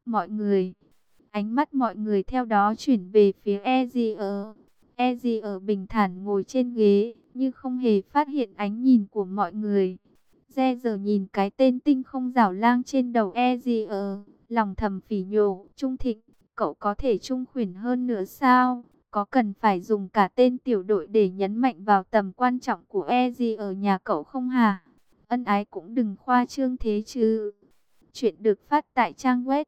Mọi người, ánh mắt mọi người theo đó chuyển về phía Ezier. Ezier bình thản ngồi trên ghế, như không hề phát hiện ánh nhìn của mọi người. Ezier nhìn cái tên tinh không rảo lang trên đầu Ezier, lòng thầm phỉ nhổ, Trung Thịnh, cậu có thể trung khuyển hơn nữa sao? Có cần phải dùng cả tên tiểu đội để nhấn mạnh vào tầm quan trọng của Ezier ở nhà cậu không hả? Ân ái cũng đừng khoa trương thế chứ. Chuyện được phát tại trang web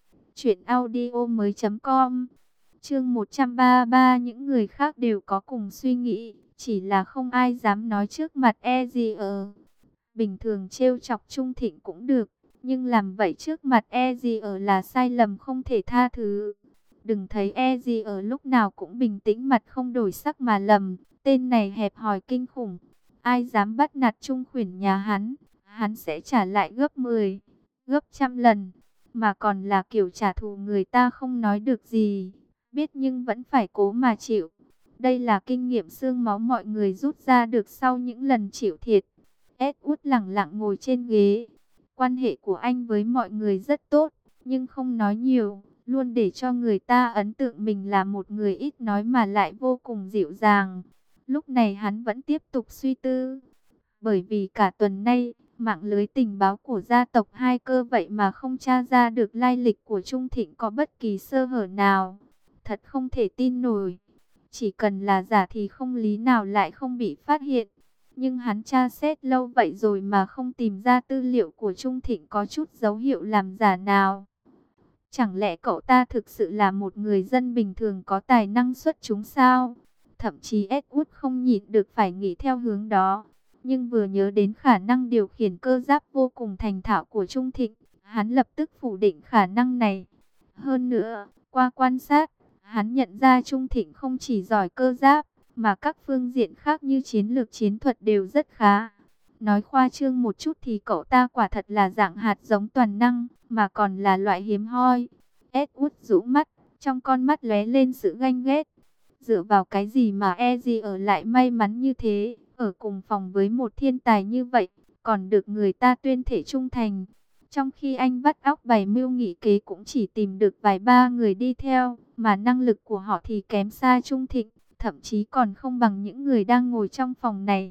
truyệnaudiomoi.com. Chương 133, những người khác đều có cùng suy nghĩ, chỉ là không ai dám nói trước mặt Ezier. Bình thường trêu chọc Trung Thịnh cũng được, nhưng làm vậy trước mặt Ezier là sai lầm không thể tha thứ. Đừng thấy Ezier lúc nào cũng bình tĩnh mặt không đổi sắc mà lầm, tên này hẹp hòi kinh khủng. Ai dám bắt nạt Trung khuyển nhà hắn sẽ trả lại gấp 10, gấp trăm lần, mà còn là kiểu trả thù người ta không nói được gì, biết nhưng vẫn phải cố mà chịu. Đây là kinh nghiệm xương máu mọi người rút ra được sau những lần chịu thiệt. Edward lẳng lặng ngồi trên ghế. Quan hệ của anh với mọi người rất tốt, nhưng không nói nhiều, luôn để cho người ta ấn tượng mình là một người ít nói mà lại vô cùng dịu dàng. Lúc này hắn vẫn tiếp tục suy tư, bởi vì cả tuần nay, mạng lưới tình báo của gia tộc Hai Cơ vậy mà không tra ra được lai lịch của Trung Thịnh có bất kỳ sơ hở nào. Thật không thể tin nổi. Chỉ cần là giả thì không lý nào lại không bị phát hiện. Nhưng hắn tra xét lâu vậy rồi mà không tìm ra tư liệu của Trung Thịnh có chút dấu hiệu làm giả nào. Chẳng lẽ cậu ta thực sự là một người dân bình thường có tài năng xuất chúng sao? Thậm chí Edward không nhịn được phải nghĩ theo hướng đó. Nhưng vừa nhớ đến khả năng điều khiển cơ giáp vô cùng thành thạo của Trung Thịnh, hắn lập tức phủ định khả năng này. Hơn nữa, qua quan sát, hắn nhận ra Trung Thịnh không chỉ giỏi cơ giáp, mà các phương diện khác như chiến lược chiến thuật đều rất khá. Nói khoa trương một chút thì cậu ta quả thật là dạng hạt giống toàn năng, mà còn là loại hiếm hoi. Edward rũ mắt, trong con mắt lóe lên sự ganh ghét. Dựa vào cái gì mà Ezier ở lại may mắn như thế, ở cùng phòng với một thiên tài như vậy, còn được người ta tuyên thể trung thành. Trong khi anh vắt óc bày mưu nghị kế cũng chỉ tìm được vài ba người đi theo, mà năng lực của họ thì kém xa Trung Thịnh, thậm chí còn không bằng những người đang ngồi trong phòng này.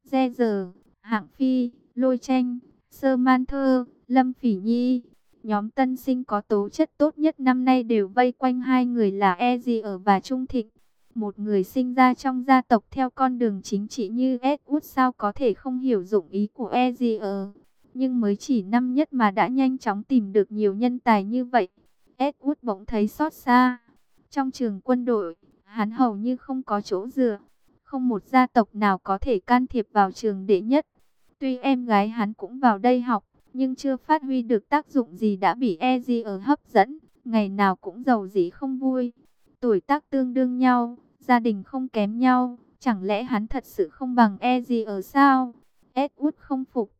Giờ, Hạng Phi, Lôi Tranh, Sơ Man Thơ, Lâm Phỉ Nhi, nhóm tân sinh có tố chất tốt nhất năm nay đều vây quanh hai người là Ezier và Trung Thịnh. Một người sinh ra trong gia tộc theo con đường chính trị như Edward sao có thể không hiểu dụng ý của Ezier. Nhưng mới chỉ năm nhất mà đã nhanh chóng tìm được nhiều nhân tài như vậy. Edward bỗng thấy xót xa. Trong trường quân đội, hắn hầu như không có chỗ dựa. Không một gia tộc nào có thể can thiệp vào trường đệ nhất. Tuy em gái hắn cũng vào đây học, nhưng chưa phát huy được tác dụng gì đã bị Ezier hấp dẫn. Ngày nào cũng giàu dĩ không vui. Tuổi tác tương đương nhau, gia đình không kém nhau. Chẳng lẽ hắn thật sự không bằng Ezier sao? Edward không phục.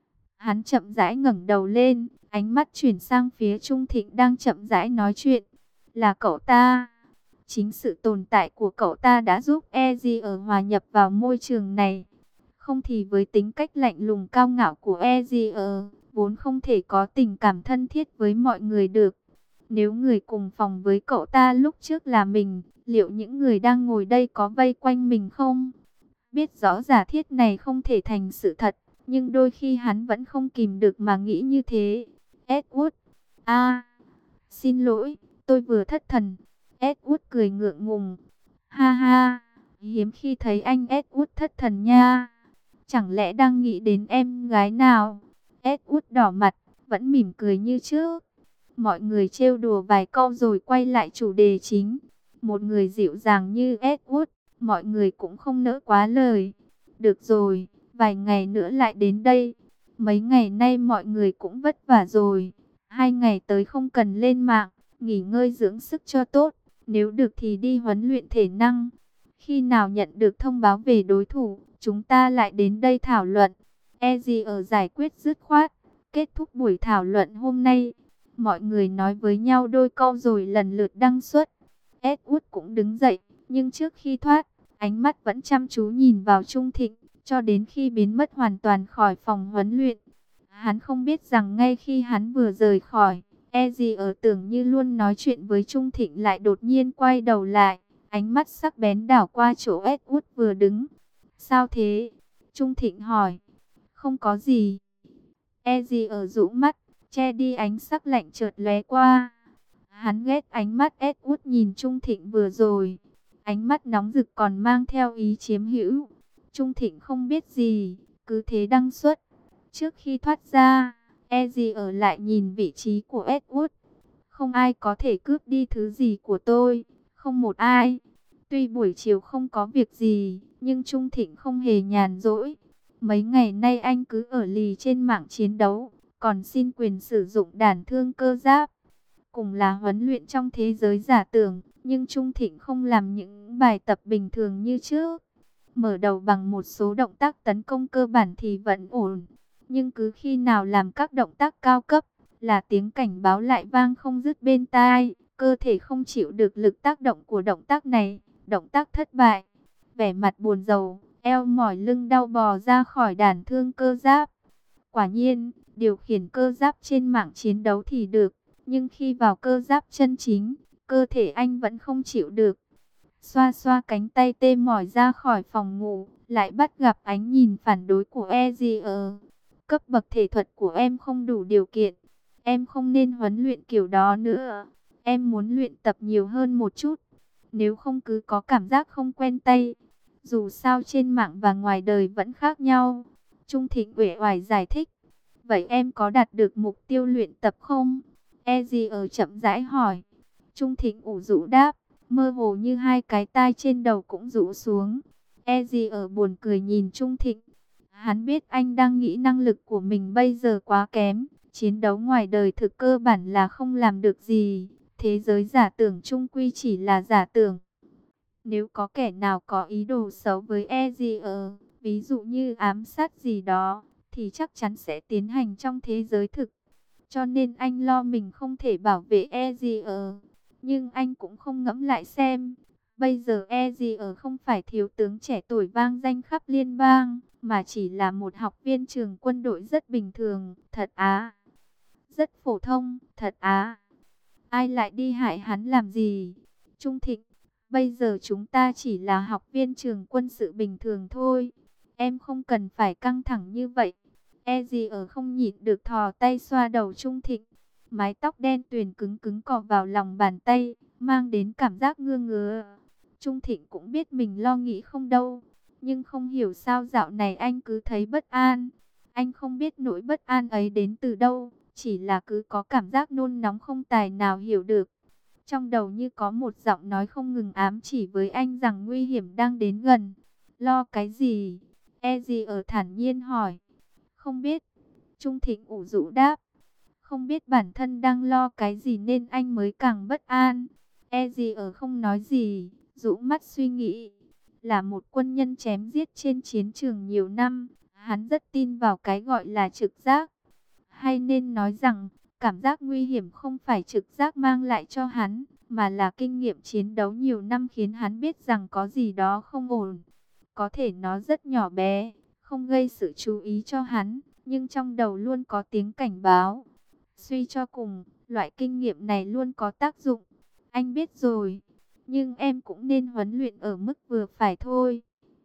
Hắn chậm rãi ngẩng đầu lên, ánh mắt chuyển sang phía Trung Thịnh đang chậm rãi nói chuyện. Là cậu ta. Chính sự tồn tại của cậu ta đã giúp Ezier hòa nhập vào môi trường này. Không thì với tính cách lạnh lùng cao ngạo của Ezier, vốn không thể có tình cảm thân thiết với mọi người được. Nếu người cùng phòng với cậu ta lúc trước là mình, liệu những người đang ngồi đây có vây quanh mình không? Biết rõ giả thiết này không thể thành sự thật, nhưng đôi khi hắn vẫn không kìm được mà nghĩ như thế. Edward, xin lỗi, tôi vừa thất thần. Edward cười ngượng ngùng. Ha ha, hiếm khi thấy anh Edward thất thần nha. Chẳng lẽ đang nghĩ đến em gái nào? Edward đỏ mặt, vẫn mỉm cười như trước. Mọi người trêu đùa vài câu rồi quay lại chủ đề chính. Một người dịu dàng như Edward, mọi người cũng không nỡ quá lời. Được rồi, vài ngày nữa lại đến đây. Mấy ngày nay mọi người cũng vất vả rồi. 2 ngày tới không cần lên mạng, nghỉ ngơi dưỡng sức cho tốt. Nếu được thì đi huấn luyện thể năng. Khi nào nhận được thông báo về đối thủ, chúng ta lại đến đây thảo luận. Ezier giải quyết dứt khoát. Kết thúc buổi thảo luận hôm nay, mọi người nói với nhau đôi câu rồi lần lượt đăng xuất. Edward cũng đứng dậy, nhưng trước khi thoát, ánh mắt vẫn chăm chú nhìn vào Trung Thịnh, cho đến khi biến mất hoàn toàn khỏi phòng huấn luyện. Hắn không biết rằng ngay khi hắn vừa rời khỏi, E gì ở tưởng như luôn nói chuyện với Trung Thịnh lại đột nhiên quay đầu lại, ánh mắt sắc bén đảo qua chỗ Edward vừa đứng. Sao thế? Trung Thịnh hỏi. Không có gì. E gì ở rũ mắt, che đi ánh sắc lạnh chợt lóe qua. Hắn ghét ánh mắt Edward nhìn Trung Thịnh vừa rồi. Ánh mắt nóng rực còn mang theo ý chiếm hữu. Trung Thịnh không biết gì, cứ thế đăng xuất. Trước khi thoát ra, e gì ở lại nhìn vị trí của Edward. Không ai có thể cướp đi thứ gì của tôi, không một ai. Tuy buổi chiều không có việc gì, nhưng Trung Thịnh không hề nhàn rỗi. Mấy ngày nay anh cứ ở lì trên mạng chiến đấu, còn xin quyền sử dụng đàn thương cơ giáp. Cùng là huấn luyện trong thế giới giả tưởng, nhưng Trung Thịnh không làm những bài tập bình thường như trước. Mở đầu bằng một số động tác tấn công cơ bản thì vẫn ổn. Nhưng cứ khi nào làm các động tác cao cấp, là tiếng cảnh báo lại vang không dứt bên tai. Cơ thể không chịu được lực tác động của động tác này, động tác thất bại. Vẻ mặt buồn rầu, eo mỏi lưng đau bò ra khỏi đàn thương cơ giáp. Quả nhiên, điều khiển cơ giáp trên mạng chiến đấu thì được, nhưng khi vào cơ giáp chân chính, cơ thể anh vẫn không chịu được. Xoa xoa cánh tay tê mỏi ra khỏi phòng ngủ, lại bắt gặp ánh nhìn phản đối của Ezier. Cấp bậc thể thuật của em không đủ điều kiện, em không nên huấn luyện kiểu đó nữa. Em muốn luyện tập nhiều hơn một chút, nếu không cứ có cảm giác không quen tay. Dù sao trên mạng và ngoài đời vẫn khác nhau. Trung Thịnh uể oải giải thích. Vậy em có đạt được mục tiêu luyện tập không? Ezier chậm rãi hỏi. Trung Thịnh ủ rũ đáp, mơ hồ như hai cái tai trên đầu cũng rũ xuống. Ezier buồn cười nhìn Trung Thịnh. Hắn biết anh đang nghĩ năng lực của mình bây giờ quá kém. Chiến đấu ngoài đời thực cơ bản là không làm được gì. Thế giới giả tưởng chung quy chỉ là giả tưởng. Nếu có kẻ nào có ý đồ xấu với Ezier, ví dụ như ám sát gì đó, thì chắc chắn sẽ tiến hành trong thế giới thực. Cho nên anh lo mình không thể bảo vệ Ezier. Nhưng anh cũng không ngẫm lại xem. Bây giờ Ezier không phải thiếu tướng trẻ tuổi vang danh khắp liên bang, mà chỉ là một học viên trường quân đội rất bình thường. Thật á. Rất phổ thông. Thật á. Ai lại đi hại hắn làm gì? Trung Thịnh, bây giờ chúng ta chỉ là học viên trường quân sự bình thường thôi. Em không cần phải căng thẳng như vậy. Ezier không nhịn được thò tay xoa đầu Trung Thịnh. Mái tóc đen tuyền cứng cứng cọ vào lòng bàn tay, mang đến cảm giác ngứa ngứa. Trung Thịnh cũng biết mình lo nghĩ không đâu, nhưng không hiểu sao dạo này anh cứ thấy bất an. Anh không biết nỗi bất an ấy đến từ đâu, chỉ là cứ có cảm giác nôn nóng không tài nào hiểu được. Trong đầu như có một giọng nói không ngừng ám chỉ với anh rằng nguy hiểm đang đến gần. Lo cái gì? Ezier thản nhiên hỏi. Không biết. Trung Thịnh ủ rũ đáp. Không biết bản thân đang lo cái gì nên anh mới càng bất an. Ezier không nói gì, rũ mắt suy nghĩ. Là một quân nhân chém giết trên chiến trường nhiều năm, hắn rất tin vào cái gọi là trực giác. Hay nên nói rằng, cảm giác nguy hiểm không phải trực giác mang lại cho hắn, mà là kinh nghiệm chiến đấu nhiều năm khiến hắn biết rằng có gì đó không ổn. Có thể nó rất nhỏ bé, không gây sự chú ý cho hắn, nhưng trong đầu luôn có tiếng cảnh báo. Suy cho cùng, loại kinh nghiệm này luôn có tác dụng. Anh biết rồi, nhưng em cũng nên huấn luyện ở mức vừa phải thôi.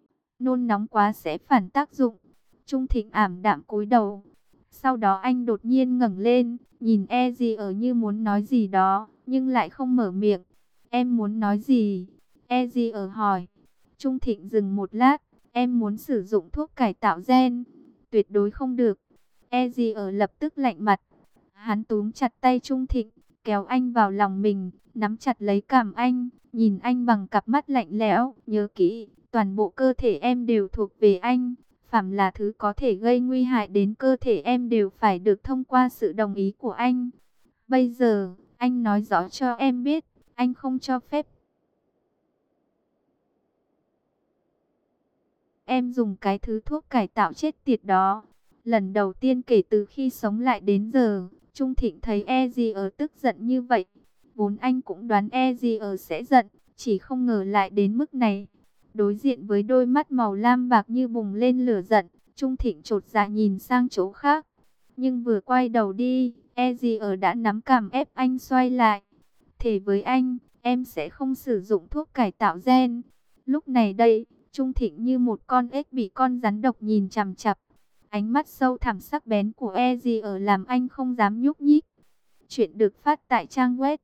Nôn nóng quá sẽ phản tác dụng. Trung Thịnh ảm đạm cúi đầu. Sau đó anh đột nhiên ngẩng lên, nhìn Ezier như muốn nói gì đó, nhưng lại không mở miệng. Em muốn nói gì? Ezier hỏi. Trung Thịnh dừng một lát. Em muốn sử dụng thuốc cải tạo gen. Tuyệt đối không được. Ezier lập tức lạnh mặt. Hắn túm chặt tay Trung Thịnh, kéo anh vào lòng mình, nắm chặt lấy cằm anh, nhìn anh bằng cặp mắt lạnh lẽo. Nhớ kỹ, toàn bộ cơ thể em đều thuộc về anh. Phàm là thứ có thể gây nguy hại đến cơ thể em đều phải được thông qua sự đồng ý của anh. Bây giờ, anh nói rõ cho em biết, anh không cho phép em dùng cái thứ thuốc cải tạo chết tiệt đó. Lần đầu tiên kể từ khi sống lại đến giờ, Trung Thịnh thấy Ezier tức giận như vậy. Vốn anh cũng đoán Ezier sẽ giận, chỉ không ngờ lại đến mức này. Đối diện với đôi mắt màu lam bạc như bùng lên lửa giận, Trung Thịnh chột dạ nhìn sang chỗ khác. Nhưng vừa quay đầu đi, Ezier đã nắm cằm ép anh xoay lại. Thề với anh, em sẽ không sử dụng thuốc cải tạo gen. Lúc này đây, Trung Thịnh như một con ếch bị con rắn độc nhìn chằm chằm. Ánh mắt sâu thẳm sắc bén của Ezier làm anh không dám nhúc nhích. Chuyện được phát tại trang web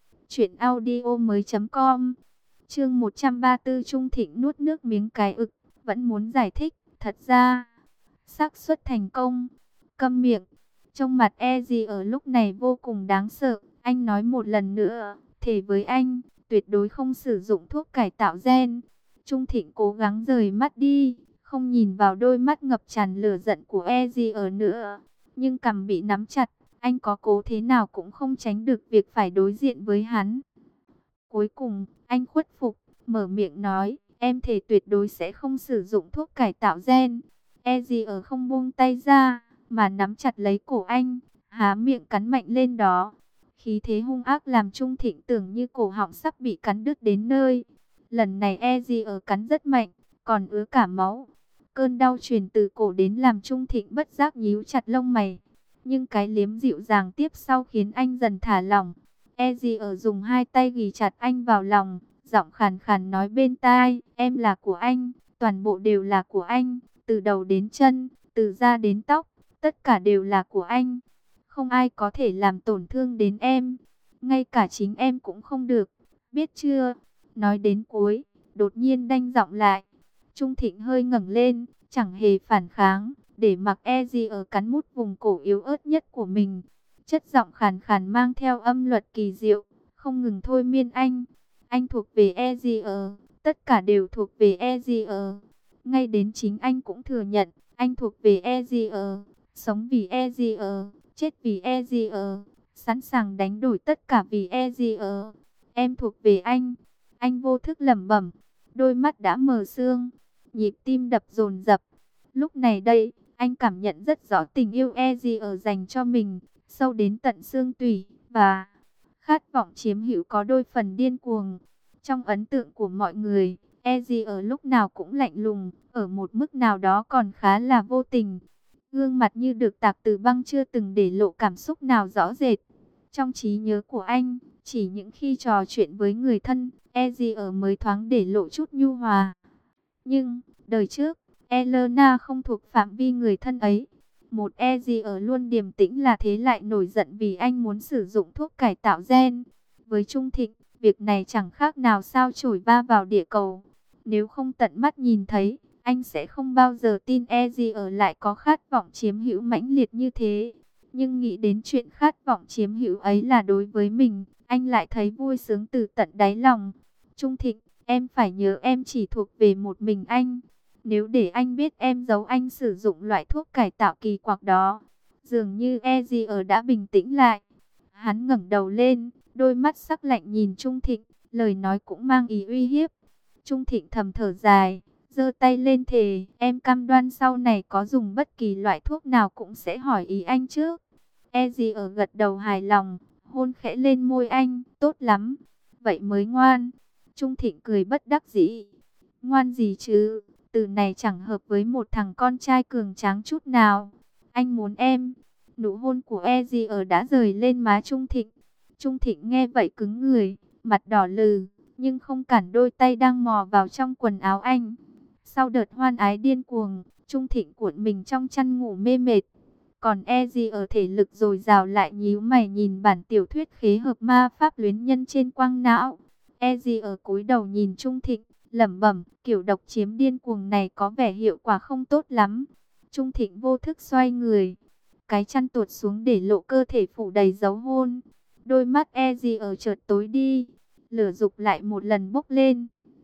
truyệnaudiomoi.com. Chương 134. Trung Thịnh nuốt nước miếng cái ực, vẫn muốn giải thích, thật ra xác suất thành công. Câm miệng. Trong mặt Ezier lúc này vô cùng đáng sợ, anh nói một lần nữa, thề với anh, tuyệt đối không sử dụng thuốc cải tạo gen. Trung Thịnh cố gắng rời mắt đi, không nhìn vào đôi mắt ngập tràn lửa giận của Ezier nữa, nhưng cằm bị nắm chặt, anh có cố thế nào cũng không tránh được việc phải đối diện với hắn. Cuối cùng, anh khuất phục, mở miệng nói, em thề tuyệt đối sẽ không sử dụng thuốc cải tạo gen. Ezier không buông tay ra, mà nắm chặt lấy cổ anh, há miệng cắn mạnh lên đó. Khí thế hung ác làm Trung Thịnh tưởng như cổ họng sắp bị cắn đứt đến nơi. Lần này Ezier cắn rất mạnh, còn ứa cả máu. Cơn đau truyền từ cổ đến làm Trung Thịnh bất giác nhíu chặt lông mày. Nhưng cái liếm dịu dàng tiếp sau khiến anh dần thả lỏng. Ezier dùng hai tay ghì chặt anh vào lòng, giọng khàn khàn nói bên tai, em là của anh, toàn bộ đều là của anh, từ đầu đến chân, từ da đến tóc, tất cả đều là của anh. Không ai có thể làm tổn thương đến em, ngay cả chính em cũng không được, biết chưa? Nói đến cuối, đột nhiên đanh giọng lại. Trung Thịnh hơi ngẩng lên, chẳng hề phản kháng, để mặc Ezier cắn mút vùng cổ yếu ớt nhất của mình. Chất giọng khàn khàn mang theo âm luật kỳ diệu, không ngừng thôi miên anh. Anh thuộc về Ezier, tất cả đều thuộc về Ezier. Ngay đến chính anh cũng thừa nhận, anh thuộc về Ezier, sống vì Ezier, chết vì Ezier, sẵn sàng đánh đổi tất cả vì Ezier. Em thuộc về anh. Anh vô thức lẩm bẩm, đôi mắt đã mờ sương, nhịp tim đập dồn dập. Lúc này đây, anh cảm nhận rất rõ tình yêu Ezier dành cho mình, sâu đến tận xương tủy, và khát vọng chiếm hữu có đôi phần điên cuồng. Trong ấn tượng của mọi người, Ezier lúc nào cũng lạnh lùng, ở một mức nào đó còn khá là vô tình. Gương mặt như được tạc từ băng, chưa từng để lộ cảm xúc nào rõ rệt. Trong trí nhớ của anh, chỉ những khi trò chuyện với người thân, Ezier mới thoáng để lộ chút nhu hòa. Nhưng, đời trước, Elena không thuộc phạm vi người thân ấy. Một Ezier luôn điềm tĩnh là thế lại nổi giận vì anh muốn sử dụng thuốc cải tạo gen. Với Trung Thịnh, việc này chẳng khác nào sao chổi va vào địa cầu. Nếu không tận mắt nhìn thấy, anh sẽ không bao giờ tin Ezier lại có khát vọng chiếm hữu mãnh liệt như thế. Nhưng nghĩ đến chuyện khát vọng chiếm hữu ấy là đối với mình, anh lại thấy vui sướng từ tận đáy lòng. Trung Thịnh, em phải nhớ em chỉ thuộc về một mình anh. Nếu để anh biết em giấu anh sử dụng loại thuốc cải tạo kỳ quặc đó. Dường như Ezier đã bình tĩnh lại. Hắn ngẩng đầu lên, đôi mắt sắc lạnh nhìn Trung Thịnh, lời nói cũng mang ý uy hiếp. Trung Thịnh thầm thở dài, giơ tay lên thề, em cam đoan sau này có dùng bất kỳ loại thuốc nào cũng sẽ hỏi ý anh trước. Ezier gật đầu hài lòng, hôn khẽ lên môi anh, tốt lắm, vậy mới ngoan. Trung Thịnh cười bất đắc dĩ, ngoan gì chứ, từ này chẳng hợp với một thằng con trai cường tráng chút nào. Anh muốn em. Nụ hôn của Ezier đã rời lên má Trung Thịnh. Trung Thịnh nghe vậy cứng người, mặt đỏ lừ, nhưng không cản đôi tay đang mò vào trong quần áo anh. Sau đợt hoan ái điên cuồng, Trung Thịnh cuộn mình trong chăn ngủ mê mệt. Còn Ezier thể lực dồi dào lại nhíu mày nhìn bản tiểu thuyết khế hợp ma pháp luyến nhân trên quang não. Ezier cúi đầu nhìn Trung Thịnh, lẩm bẩm, kiểu độc chiếm điên cuồng này có vẻ hiệu quả không tốt lắm. Trung Thịnh vô thức xoay người, cái chăn tuột xuống để lộ cơ thể phủ đầy dấu hôn. Đôi mắt Ezier chợt tối đi, lửa dục lại một lần bốc lên.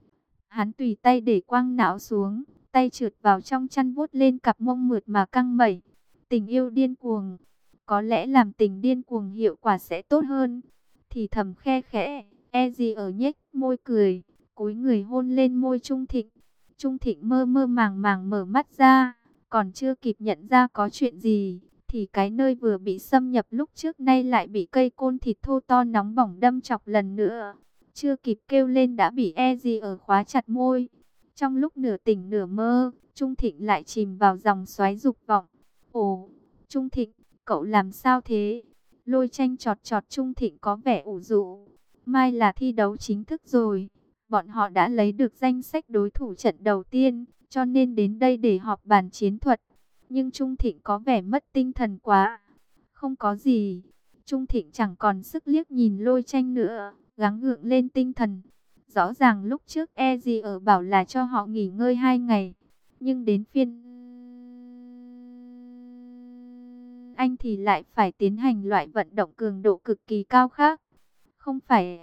Hắn tùy tay để quang não xuống, tay trượt vào trong chăn vuốt lên cặp mông mượt mà căng mẩy. Tình yêu điên cuồng, có lẽ làm tình điên cuồng hiệu quả sẽ tốt hơn. Thì thầm khe khẽ, Ezier nhếch môi cười, cúi người hôn lên môi Trung Thịnh. Trung Thịnh mơ mơ màng màng mở mắt ra, còn chưa kịp nhận ra có chuyện gì, thì cái nơi vừa bị xâm nhập lúc trước nay lại bị cây côn thịt thô to nóng bỏng đâm chọc lần nữa. Chưa kịp kêu lên đã bị Ezier khóa chặt môi. Trong lúc nửa tỉnh nửa mơ, Trung Thịnh lại chìm vào dòng xoáy dục vọng. Ồ, Trung Thịnh, cậu làm sao thế? Lôi Tranh chọt chọt Trung Thịnh có vẻ ủ rũ. Mai là thi đấu chính thức rồi. Bọn họ đã lấy được danh sách đối thủ trận đầu tiên, cho nên đến đây để họp bàn chiến thuật. Nhưng Trung Thịnh có vẻ mất tinh thần quá. Không có gì. Trung Thịnh chẳng còn sức liếc nhìn Lôi Tranh nữa, gắng gượng lên tinh thần. Rõ ràng lúc trước Eji ở bảo là cho họ nghỉ ngơi 2 ngày. Nhưng đến phiên anh thì lại phải tiến hành loại vận động cường độ cực kỳ cao khác. Không phải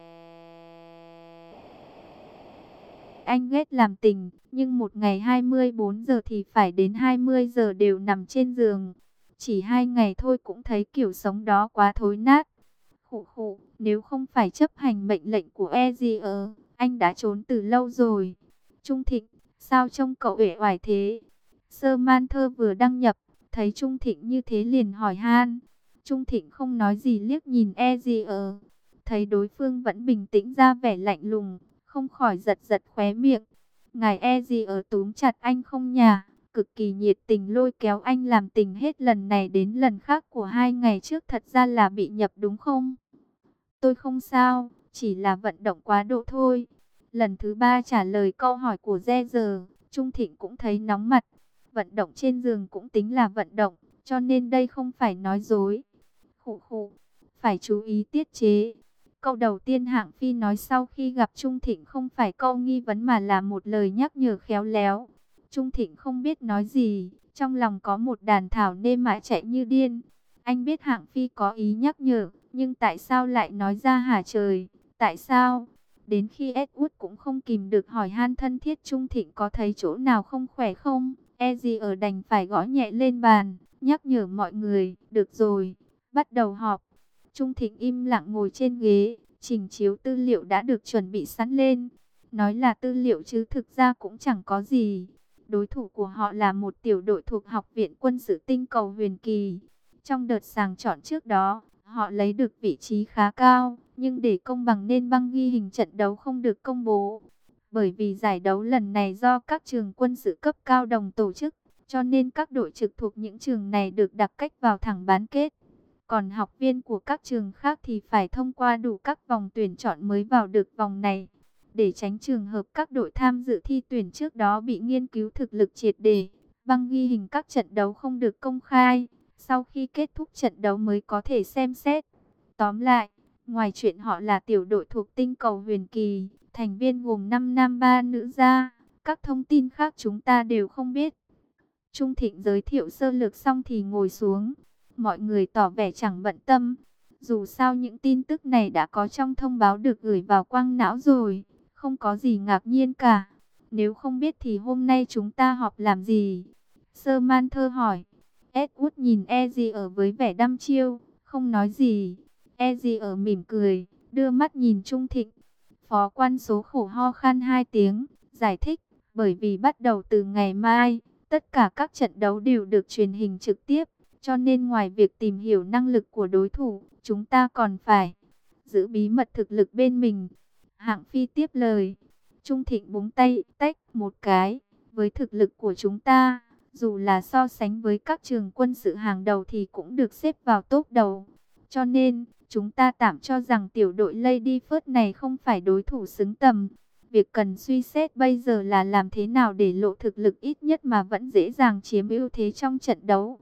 anh ghét làm tình, nhưng một ngày 24 giờ thì phải đến 20 giờ đều nằm trên giường. Chỉ 2 ngày thôi cũng thấy kiểu sống đó quá thối nát. Khụ khụ, nếu không phải chấp hành mệnh lệnh của Ezier, anh đã trốn từ lâu rồi. Trung Thịnh, sao trông cậu uể oải thế? Sơ Man Thơ vừa đăng nhập, thấy Trung Thịnh như thế liền hỏi han. Trung Thịnh không nói gì liếc nhìn Ezier, thấy đối phương vẫn bình tĩnh ra vẻ lạnh lùng, không khỏi giật giật khóe miệng. Ngài Ezier túm chặt anh không nhả, cực kỳ nhiệt tình lôi kéo anh làm tình hết lần này đến lần khác của 2 ngày trước thật ra là bị nhập đúng không? Tôi không sao, chỉ là vận động quá độ thôi. Lần thứ 3 trả lời câu hỏi của Giờ, Trung Thịnh cũng thấy nóng mặt. Vận động trên giường cũng tính là vận động, cho nên đây không phải nói dối. Khụ khụ, phải chú ý tiết chế. Câu đầu tiên Hạng Phi nói sau khi gặp Trung Thịnh không phải câu nghi vấn mà là một lời nhắc nhở khéo léo. Trung Thịnh không biết nói gì, trong lòng có một đàn thảo nê mã chạy như điên. Anh biết Hạng Phi có ý nhắc nhở, nhưng tại sao lại nói ra hả trời? Tại sao? Đến khi Edward cũng không kìm được hỏi han thân thiết Trung Thịnh có thấy chỗ nào không khỏe không? Ở đành phải gõ nhẹ lên bàn, nhắc nhở mọi người, được rồi, bắt đầu họp. Trung Thịnh im lặng ngồi trên ghế, trình chiếu tư liệu đã được chuẩn bị sẵn lên. Nói là tư liệu chứ thực ra cũng chẳng có gì. Đối thủ của họ là một tiểu đội thuộc Học viện Quân sự Tinh cầu Huyền Kỳ. Trong đợt sàng chọn trước đó, họ lấy được vị trí khá cao, nhưng để công bằng nên băng ghi hình trận đấu không được công bố. Bởi vì giải đấu lần này do các trường quân sự cấp cao đồng tổ chức, cho nên các đội trực thuộc những trường này được đặt cách vào thẳng bán kết. Còn học viên của các trường khác thì phải thông qua đủ các vòng tuyển chọn mới vào được vòng này. Để tránh trường hợp các đội tham dự thi tuyển trước đó bị nghiên cứu thực lực triệt để, băng ghi hình các trận đấu không được công khai. Sau khi kết thúc trận đấu mới có thể xem xét. Tóm lại, ngoài chuyện họ là tiểu đội thuộc Tinh cầu Huyền Kỳ, thành viên gồm 5 nam 3 nữ ra, các thông tin khác chúng ta đều không biết. Trung Thịnh giới thiệu sơ lược xong thì ngồi xuống. Mọi người tỏ vẻ chẳng bận tâm. Dù sao những tin tức này đã có trong thông báo được gửi vào quang não rồi, không có gì ngạc nhiên cả. Nếu không biết thì hôm nay chúng ta họp làm gì? Sơ Man Thơ hỏi. Edward nhìn Eji ở với vẻ đăm chiêu, không nói gì. Eji ở mỉm cười, đưa mắt nhìn Trung Thịnh. Phó quan số khổ ho khan 2 tiếng, giải thích, bởi vì bắt đầu từ ngày mai, tất cả các trận đấu đều được truyền hình trực tiếp, cho nên ngoài việc tìm hiểu năng lực của đối thủ, chúng ta còn phải giữ bí mật thực lực bên mình. Hạng Phi tiếp lời. Trung Thịnh búng tay tách một cái, với thực lực của chúng ta, dù là so sánh với các trường quân sự hàng đầu thì cũng được xếp vào top đầu. Cho nên, chúng ta tạm cho rằng tiểu đội Lady First này không phải đối thủ xứng tầm. Việc cần suy xét bây giờ là làm thế nào để lộ thực lực ít nhất mà vẫn dễ dàng chiếm ưu thế trong trận đấu.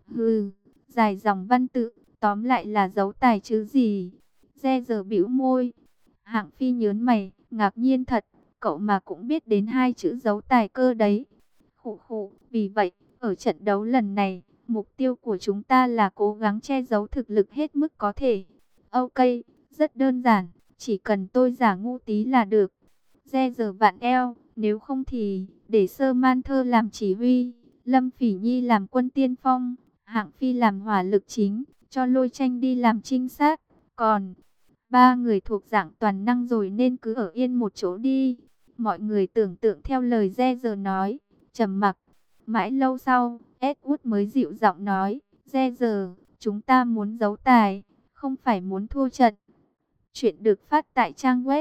Dài dòng văn tự, tóm lại là giấu tài chứ gì. Giờ bĩu môi. Hạng Phi nhớn mày, ngạc nhiên thật, cậu mà cũng biết đến 2 chữ giấu tài cơ đấy. Khụ khụ, vì vậy, ở trận đấu lần này, mục tiêu của chúng ta là cố gắng che giấu thực lực hết mức có thể. Ok, rất đơn giản, chỉ cần tôi giả ngu tí là được. Giờ vặn eo, nếu không thì, để Sơ Man Thơ làm chỉ huy, Lâm Phỉ Nhi làm quân tiên phong, Hạng Phi làm hỏa lực chính, cho Lôi Tranh đi làm trinh sát. Còn 3 người thuộc dạng toàn năng rồi nên cứ ở yên một chỗ đi. Mọi người tưởng tượng theo lời giờ nói, trầm mặc. Mãi lâu sau, Edward mới dịu giọng nói, giờ, chúng ta muốn giấu tài, không phải muốn thua trận. Chuyện được phát tại trang web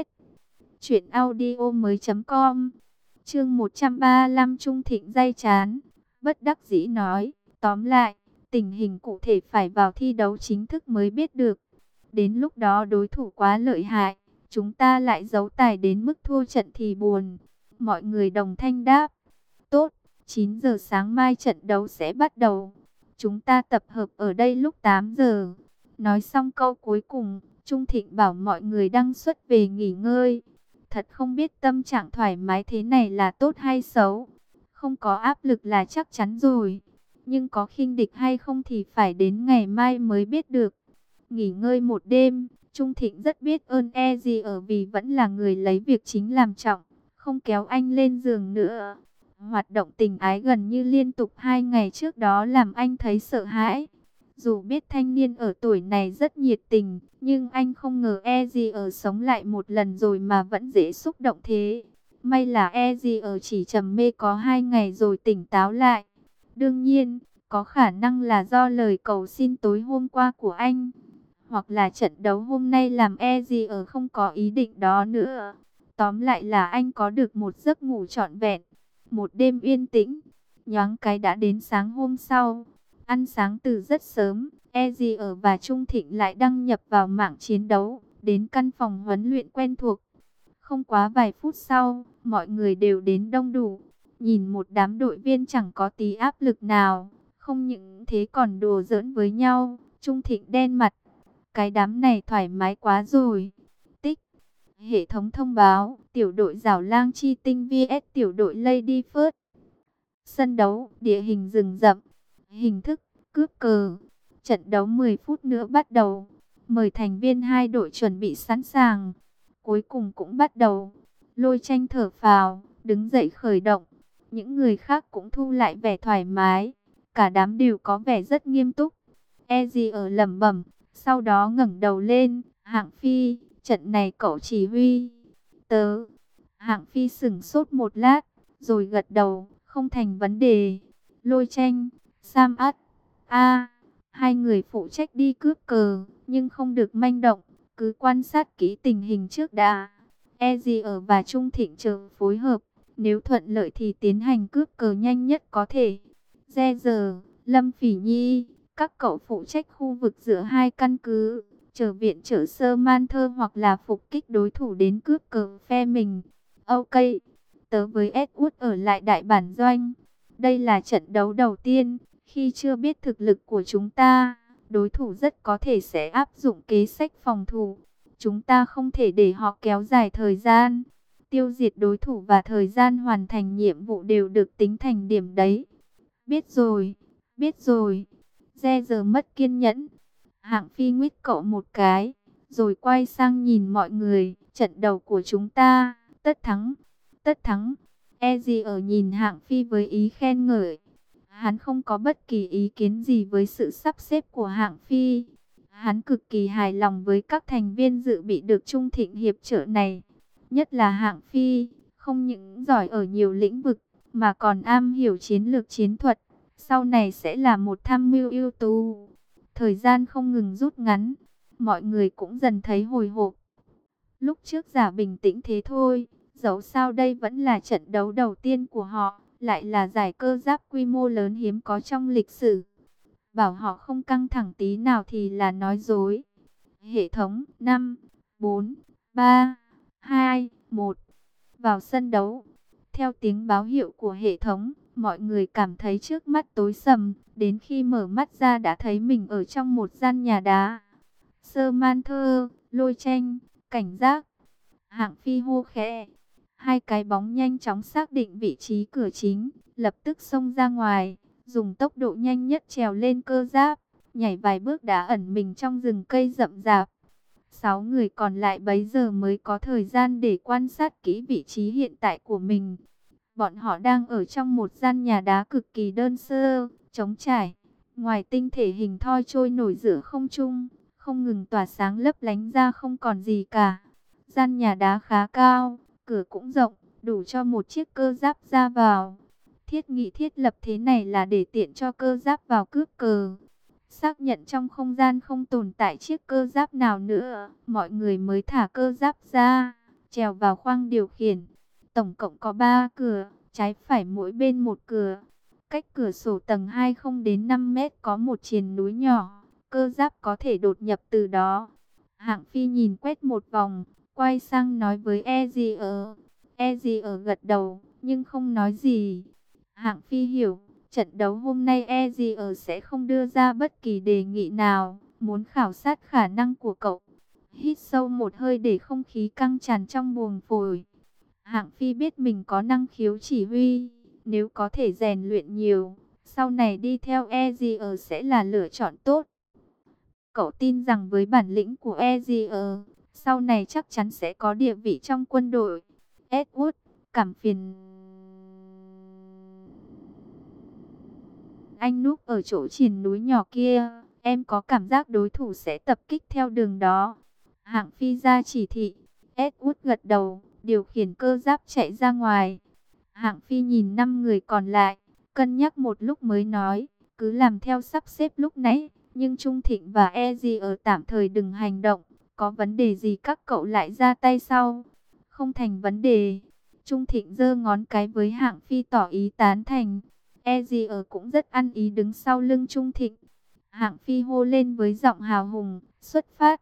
truyệnaudiomoi.com. Chương 135 Trung Thịnh day chán, bất đắc dĩ nói, tóm lại, tình hình cụ thể phải vào thi đấu chính thức mới biết được. Đến lúc đó đối thủ quá lợi hại, chúng ta lại giấu tài đến mức thua trận thì buồn. Mọi người đồng thanh đáp. Tốt, 9 giờ sáng mai trận đấu sẽ bắt đầu. Chúng ta tập hợp ở đây lúc 8 giờ. Nói xong câu cuối cùng, Trung Thịnh bảo mọi người đăng xuất về nghỉ ngơi. Thật không biết tâm trạng thoải mái thế này là tốt hay xấu. Không có áp lực là chắc chắn rồi. Nhưng có khinh địch hay không thì phải đến ngày mai mới biết được. Nghỉ ngơi một đêm, Trung Thịnh rất biết ơn E.G. vì vẫn là người lấy việc chính làm trọng, không kéo anh lên giường nữa. Hoạt động tình ái gần như liên tục 2 ngày trước đó làm anh thấy sợ hãi. Dù biết thanh niên ở tuổi này rất nhiệt tình, nhưng anh không ngờ E.G. sống lại một lần rồi mà vẫn dễ xúc động thế. May là E.G. chỉ trầm mê có 2 ngày rồi tỉnh táo lại. Đương nhiên, có khả năng là do lời cầu xin tối hôm qua của anh. Hoặc là trận đấu hôm nay làm E.G. không có ý định đó nữa. Tóm lại là anh có được một giấc ngủ trọn vẹn. Một đêm yên tĩnh, nhoáng cái đã đến sáng hôm sau. Ăn sáng từ rất sớm, E.G. và Trung Thịnh lại đăng nhập vào mảng chiến đấu, đến căn phòng huấn luyện quen thuộc. Không quá vài phút sau, mọi người đều đến đông đủ. Nhìn một đám đội viên chẳng có tí áp lực nào, không những thế còn đùa giỡn với nhau. Trung Thịnh đen mặt. Cái đám này thoải mái quá rồi. Tích. Hệ thống thông báo, tiểu đội Giảo Lang Chi Tinh vs tiểu đội Lady First. Sân đấu, địa hình rừng rậm. Hình thức, cướp cờ. Trận đấu 10 phút nữa bắt đầu. Mời thành viên hai đội chuẩn bị sẵn sàng. Cuối cùng cũng bắt đầu. Lôi Tranh thở phào, đứng dậy khởi động. Những người khác cũng thu lại vẻ thoải mái. Cả đám đều có vẻ rất nghiêm túc. E.G. lẩm bẩm, sau đó ngẩng đầu lên. Hạng Phi, trận này cậu chỉ huy. Tớ. Hạng Phi sững sốt một lát, rồi gật đầu, không thành vấn đề. Lôi Tranh, Sam Ất, hai người phụ trách đi cướp cờ, nhưng không được manh động, cứ quan sát kỹ tình hình trước đã. E.G. và Trung Thịnh chờ phối hợp, nếu thuận lợi thì tiến hành cướp cờ nhanh nhất có thể. Giờ, Lâm Phỉ Nhi, các cậu phụ trách khu vực giữa hai căn cứ, chờ viện trợ sơ man thơ hoặc là phục kích đối thủ đến cướp cờ phe mình. Ok, tớ với Edward ở lại đại bản doanh. Đây là trận đấu đầu tiên, khi chưa biết thực lực của chúng ta, đối thủ rất có thể sẽ áp dụng kế sách phòng thủ. Chúng ta không thể để họ kéo dài thời gian. Tiêu diệt đối thủ và thời gian hoàn thành nhiệm vụ đều được tính thành điểm đấy. Biết rồi, biết rồi. Giờ mất kiên nhẫn. Hạng Phi nguyết cậu một cái, rồi quay sang nhìn mọi người. Trận đầu của chúng ta, tất thắng, tất thắng. E.G. nhìn Hạng Phi với ý khen ngợi. Hắn không có bất kỳ ý kiến gì với sự sắp xếp của Hạng Phi. Hắn cực kỳ hài lòng với các thành viên dự bị được Trung Thịnh hiệp trợ này. Nhất là Hạng Phi, không những giỏi ở nhiều lĩnh vực, mà còn am hiểu chiến lược chiến thuật. Sau này sẽ là một tham mưu ưu tú. Thời gian không ngừng rút ngắn, mọi người cũng dần thấy hồi hộp. Lúc trước giả bình tĩnh thế thôi, dẫu sao đây vẫn là trận đấu đầu tiên của họ, lại là giải cơ giáp quy mô lớn hiếm có trong lịch sử. Bảo họ không căng thẳng tí nào thì là nói dối. Hệ thống 5, 4, 3, 2, 1. Vào sân đấu. Theo tiếng báo hiệu của hệ thống, mọi người cảm thấy trước mắt tối sầm. Đến khi mở mắt ra đã thấy mình ở trong một gian nhà đá. Sơ Man Thơ, Lôi Tranh, cảnh giác. Hạng Phi hô khẽ. Hai cái bóng nhanh chóng xác định vị trí cửa chính, lập tức xông ra ngoài, dùng tốc độ nhanh nhất trèo lên cơ giáp, nhảy vài bước đã ẩn mình trong rừng cây rậm rạp. 6 người còn lại bấy giờ mới có thời gian để quan sát kỹ vị trí hiện tại của mình. Bọn họ đang ở trong một gian nhà đá cực kỳ đơn sơ, trống trải. Ngoài tinh thể hình thoi trôi nổi giữa không trung, không ngừng tỏa sáng lấp lánh ra không còn gì cả. Gian nhà đá khá cao, cửa cũng rộng, đủ cho một chiếc cơ giáp ra vào. Thiết nghị thiết lập thế này là để tiện cho cơ giáp vào cướp cờ. Xác nhận trong không gian không tồn tại chiếc cơ giáp nào nữa, mọi người mới thả cơ giáp ra, trèo vào khoang điều khiển. Tổng cộng có 3 cửa, trái phải mỗi bên một cửa. Cách cửa sổ tầng 2 không đến 5 mét có một triền núi nhỏ, cơ giáp có thể đột nhập từ đó. Hạng Phi nhìn quét một vòng, quay sang nói với Ezier. Ezier gật đầu, nhưng không nói gì. Hạng Phi hiểu, trận đấu hôm nay Ezier sẽ không đưa ra bất kỳ đề nghị nào, muốn khảo sát khả năng của cậu. Hít sâu một hơi để không khí căng tràn trong buồng phổi. Hạng Phi biết mình có năng khiếu chỉ huy, nếu có thể rèn luyện nhiều, sau này đi theo Ezier sẽ là lựa chọn tốt. Cậu tin rằng với bản lĩnh của Ezier, sau này chắc chắn sẽ có địa vị trong quân đội. Edward, cảm phiền anh núp ở chỗ triền núi nhỏ kia, em có cảm giác đối thủ sẽ tập kích theo đường đó. Hạng Phi ra chỉ thị, Edward gật đầu, điều khiển cơ giáp chạy ra ngoài. Hạng Phi nhìn 5 người còn lại, cân nhắc một lúc mới nói, cứ làm theo sắp xếp lúc nãy, nhưng Trung Thịnh và Ezier tạm thời đừng hành động, có vấn đề gì các cậu lại ra tay sau. Không thành vấn đề. Trung Thịnh giơ ngón cái với Hạng Phi tỏ ý tán thành. Ezier cũng rất ăn ý đứng sau lưng Trung Thịnh. Hạng Phi hô lên với giọng hào hùng, xuất phát.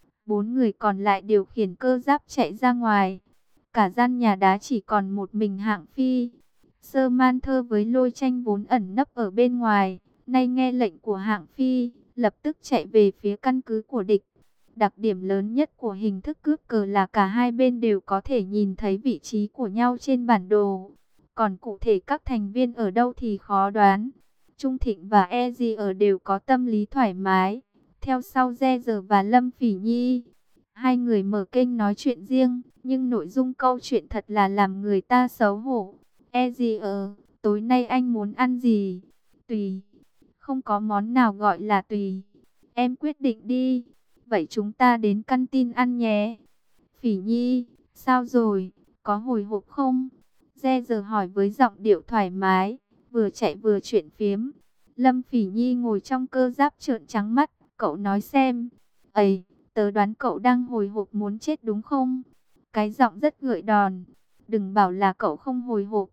4 người còn lại điều khiển cơ giáp chạy ra ngoài. Cả gian nhà đá chỉ còn một mình Hạng Phi. Sơ Man Thơ với Lôi Tranh vốn ẩn nấp ở bên ngoài, nay nghe lệnh của Hạng Phi, lập tức chạy về phía căn cứ của địch. Đặc điểm lớn nhất của hình thức cướp cờ là cả hai bên đều có thể nhìn thấy vị trí của nhau trên bản đồ. Còn cụ thể các thành viên ở đâu thì khó đoán. Trung Thịnh và Ezier đều có tâm lý thoải mái. Theo sau Ge và Lâm Phỉ Nhi. Hai người mở kênh nói chuyện riêng, nhưng nội dung câu chuyện thật là làm người ta xấu hổ. Ezier, tối nay anh muốn ăn gì? Tùy. Không có món nào gọi là tùy. Em quyết định đi. Vậy chúng ta đến căn tin ăn nhé. Phỉ Nhi, sao rồi? Có hồi hộp không? Ge hỏi với giọng điệu thoải mái, vừa chạy vừa chuyện phiếm. Lâm Phỉ Nhi ngồi trong cơ giáp trợn trắng mắt, cậu nói xem. Ây, tớ đoán cậu đang hồi hộp muốn chết đúng không? Cái giọng rất gợi đòn. Đừng bảo là cậu không hồi hộp.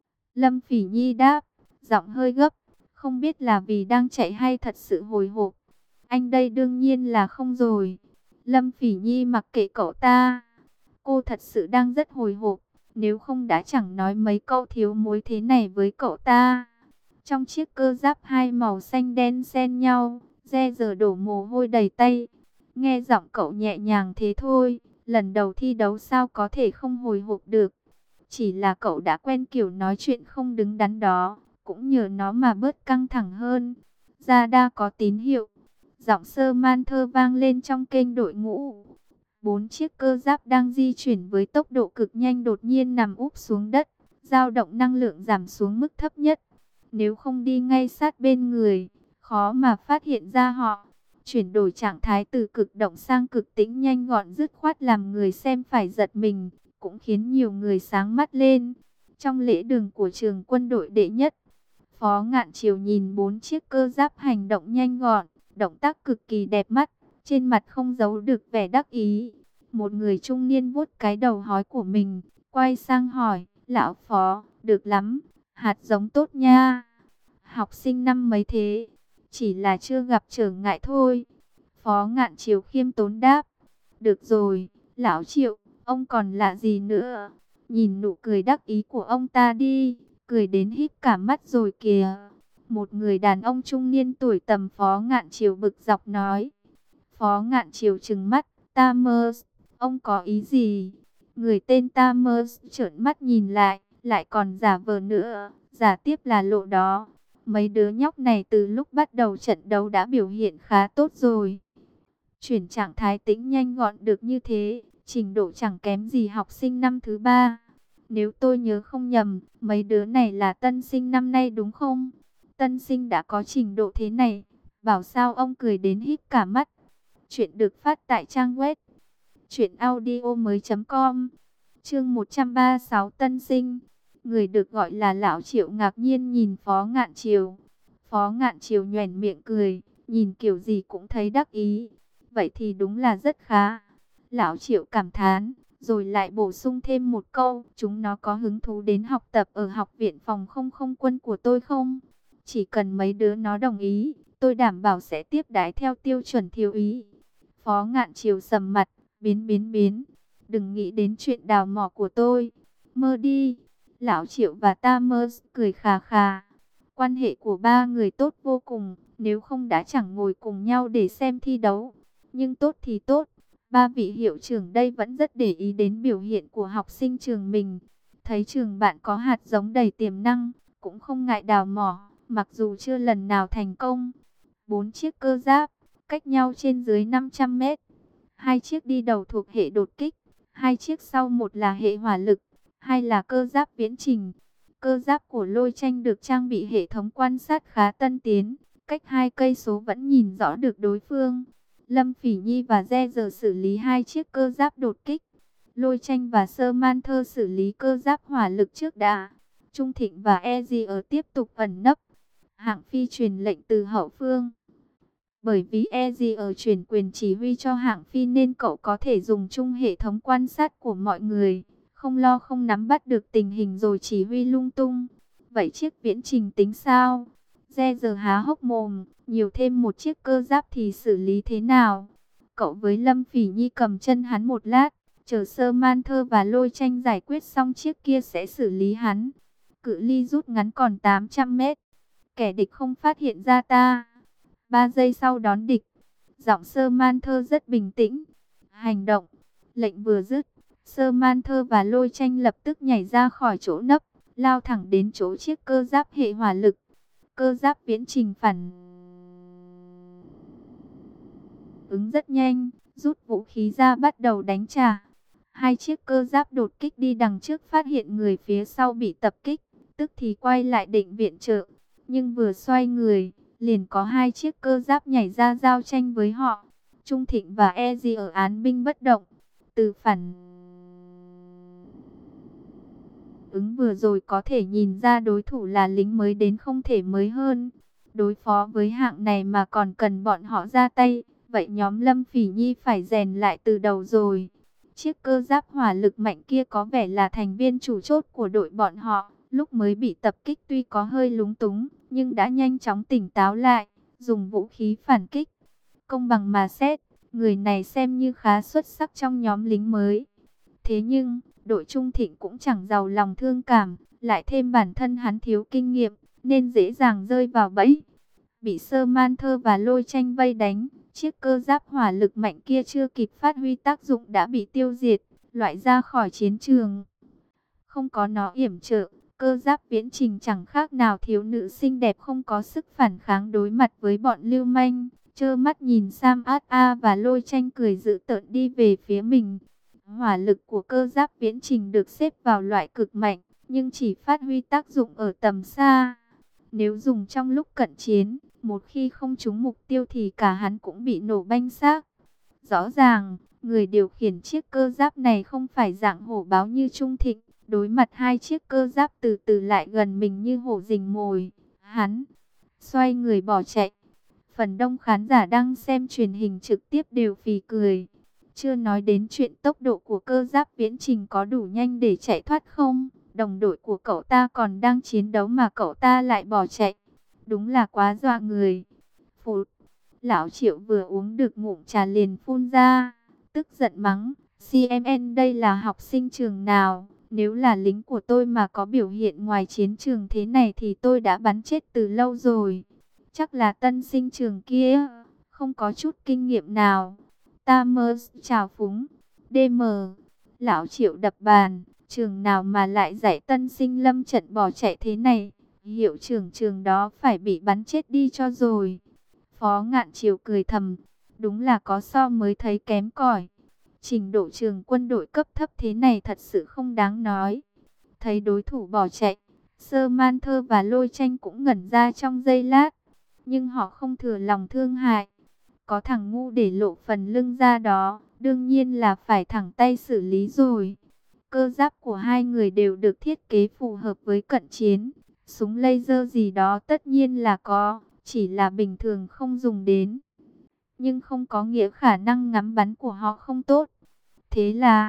Lâm Phỉ Nhi đáp, giọng hơi gấp. Không biết là vì đang chạy hay thật sự hồi hộp. Anh đây đương nhiên là không rồi. Lâm Phỉ Nhi mặc kệ cậu ta. Cô thật sự đang rất hồi hộp. Nếu không đã chẳng nói mấy câu thiếu mối thế này với cậu ta. Trong chiếc cơ giáp hai màu xanh đen xen nhau, Ge đổ mồ hôi đầy tay. Nghe giọng cậu nhẹ nhàng thế thôi, lần đầu thi đấu sao có thể không hồi hộp được. Chỉ là cậu đã quen kiểu nói chuyện không đứng đắn đó, cũng nhờ nó mà bớt căng thẳng hơn. Radar có tín hiệu. Giọng Sơ Man Thơ vang lên trong kênh đội ngũ. 4 chiếc cơ giáp đang di chuyển với tốc độ cực nhanh đột nhiên nằm úp xuống đất, dao động năng lượng giảm xuống mức thấp nhất. Nếu không đi ngay sát bên người, khó mà phát hiện ra họ. Chuyển đổi trạng thái từ cực động sang cực tĩnh nhanh gọn dứt khoát làm người xem phải giật mình, cũng khiến nhiều người sáng mắt lên. Trong lễ đường của trường quân đội đệ nhất, Phó Ngạn Triều nhìn 4 chiếc cơ giáp hành động nhanh gọn, động tác cực kỳ đẹp mắt, trên mặt không giấu được vẻ đắc ý. Một người trung niên vuốt cái đầu hói của mình, quay sang hỏi, lão Phó, được lắm, hạt giống tốt nha. Học sinh năm mấy thế? Chỉ là chưa gặp trở ngại thôi. Phó Ngạn Triều khiêm tốn đáp. Được rồi, lão Triệu, ông còn lạ gì nữa? Nhìn nụ cười đắc ý của ông ta đi, cười đến híp cả mắt rồi kìa. Một người đàn ông trung niên tuổi tầm Phó Ngạn Triều bực dọc nói. Phó Ngạn Triều trừng mắt, Tamers, ông có ý gì? Người tên Tamers trợn mắt nhìn lại còn giả vờ nữa, giả tiếp là lộ đó. Mấy đứa nhóc này từ lúc bắt đầu trận đấu đã biểu hiện khá tốt rồi. Chuyển trạng thái tĩnh nhanh gọn được như thế, trình độ chẳng kém gì học sinh năm thứ 3. Nếu tôi nhớ không nhầm, mấy đứa này là tân sinh năm nay đúng không? Tân sinh đã có trình độ thế này, bảo sao ông cười đến híp cả mắt. Chuyện được phát tại trang web truyệnaudiomoi.com. Chương 136 tân sinh. Người được gọi là lão Triệu ngạc nhiên nhìn Phó Ngạn Triều. Phó Ngạn Triều nhoẻn miệng cười, nhìn kiểu gì cũng thấy đắc ý. Vậy thì đúng là rất khá. Lão Triệu cảm thán, Rồi lại bổ sung thêm một câu, chúng nó có hứng thú đến học tập ở học viện phòng không không quân của tôi không? Chỉ cần mấy đứa nó đồng ý, tôi đảm bảo sẽ tiếp đãi theo tiêu chuẩn thiếu úy. Phó Ngạn Chiều sầm mặt, biến. Đừng nghĩ đến chuyện đào mỏ của tôi. Mơ đi. Lão Triệu và Tamers cười khà khà. Quan hệ của ba người tốt vô cùng, nếu không đã chẳng ngồi cùng nhau để xem thi đấu. Nhưng tốt thì tốt, ba vị hiệu trưởng đây vẫn rất để ý đến biểu hiện của học sinh trường mình. Thấy trường bạn có hạt giống đầy tiềm năng, cũng không ngại đào mỏ, mặc dù chưa lần nào thành công. 4 chiếc cơ giáp, cách nhau trên dưới 500 mét. 2 chiếc đi đầu thuộc hệ đột kích, 2 chiếc sau, một là hệ hỏa lực, hai là cơ giáp viễn trình. Cơ giáp của Lôi Tranh được trang bị hệ thống quan sát khá tân tiến, cách 2 cây số vẫn nhìn rõ được đối phương. Lâm Phỉ Nhi và Re giờ xử lý 2 chiếc cơ giáp đột kích. Lôi Tranh và Sơ Man Thơ xử lý cơ giáp hỏa lực trước đã. Trung Thịnh và Ezier tiếp tục ẩn nấp. Hạng Phi truyền lệnh từ hậu phương. Bởi vì Ezier chuyển quyền chỉ huy cho Hạng Phi nên cậu có thể dùng chung hệ thống quan sát của mọi người, không lo không nắm bắt được tình hình rồi chỉ huy lung tung. Vậy chiếc viễn trình tính sao? Re giờ há hốc mồm, nhiều thêm một chiếc cơ giáp thì xử lý thế nào? Cậu với Lâm Phỉ Nhi cầm chân hắn một lát, chờ Sơ Man Thơ và Lôi Tranh giải quyết xong chiếc kia sẽ xử lý hắn. Cự ly rút ngắn còn 800 mét. Kẻ địch không phát hiện ra ta. 3 giây sau đón địch. Giọng Sơ Man Thơ rất bình tĩnh. Hành động. Lệnh vừa dứt, Sơ Man Thơ và Lôi Tranh lập tức nhảy ra khỏi chỗ nấp, lao thẳng đến chỗ chiếc cơ giáp hệ hỏa lực. Cơ giáp viễn trình phản ứng rất nhanh, rút vũ khí ra bắt đầu đánh trả. 2 chiếc cơ giáp đột kích đi đằng trước phát hiện người phía sau bị tập kích, tức thì quay lại định viện trợ. Nhưng vừa xoay người, liền có 2 chiếc cơ giáp nhảy ra giao tranh với họ. Trung Thịnh và Ezi ở án binh bất động. Từ phản ứng vừa rồi có thể nhìn ra đối thủ là lính mới đến không thể mới hơn. Đối phó với hạng này mà còn cần bọn họ ra tay, vậy nhóm Lâm Phỉ Nhi phải rèn lại từ đầu rồi. Chiếc cơ giáp hỏa lực mạnh kia có vẻ là thành viên chủ chốt của đội bọn họ. Lúc mới bị tập kích tuy có hơi lúng túng, nhưng đã nhanh chóng tỉnh táo lại, dùng vũ khí phản kích. Công bằng mà xét, người này xem như khá xuất sắc trong nhóm lính mới. Thế nhưng, đội Trung Thịnh cũng chẳng giàu lòng thương cảm, lại thêm bản thân hắn thiếu kinh nghiệm, nên dễ dàng rơi vào bẫy. Bị Sơ Man Thơ và Lôi Tranh vây đánh, chiếc cơ giáp hỏa lực mạnh kia chưa kịp phát huy tác dụng đã bị tiêu diệt, loại ra khỏi chiến trường. Không có nó yểm trợ, cơ giáp viễn trình chẳng khác nào thiếu nữ xinh đẹp không có sức phản kháng đối mặt với bọn lưu manh. Trơ mắt nhìn Sam A và Lôi Tranh cười dữ tợn đi về phía mình. Hỏa lực của cơ giáp viễn trình được xếp vào loại cực mạnh, nhưng chỉ phát huy tác dụng ở tầm xa. Nếu dùng trong lúc cận chiến, một khi không trúng mục tiêu thì cả hắn cũng bị nổ banh xác. Rõ ràng, người điều khiển chiếc cơ giáp này không phải dạng hổ báo như Trung Thịnh. Đối mặt 2 chiếc cơ giáp từ từ lại gần mình như hổ rình mồi, hắn xoay người bỏ chạy. Phần đông khán giả đang xem truyền hình trực tiếp đều phì cười. Chưa nói đến chuyện tốc độ của cơ giáp viễn trình có đủ nhanh để chạy thoát không? Đồng đội của cậu ta còn đang chiến đấu mà cậu ta lại bỏ chạy. Đúng là quá dọa người. Phụt! Lão Triệu vừa uống được ngụm trà liền phun ra, tức giận mắng. CMN đây là học sinh trường nào? Nếu là lính của tôi mà có biểu hiện ngoài chiến trường thế này thì tôi đã bắn chết từ lâu rồi. Chắc là tân sinh trường kia, không có chút kinh nghiệm nào. Tamers chào phúng. DM. Lão Triệu đập bàn. Trường nào mà lại dạy tân sinh lâm trận bỏ chạy thế này? Hiệu trưởng trường đó phải bị bắn chết đi cho rồi. Phó Ngạn Chiều cười thầm. Đúng là có so mới thấy kém cỏi. Trình độ trường quân đội cấp thấp thế này thật sự không đáng nói. Thấy đối thủ bỏ chạy, Sơ Man Thơ và Lôi Tranh cũng ngẩn ra trong giây lát. Nhưng họ không thừa lòng thương hại. Có thằng ngu để lộ phần lưng ra đó, đương nhiên là phải thẳng tay xử lý rồi. Cơ giáp của hai người đều được thiết kế phù hợp với cận chiến. Súng laser gì đó tất nhiên là có, chỉ là bình thường không dùng đến. Nhưng không có nghĩa khả năng ngắm bắn của họ không tốt. Thế là,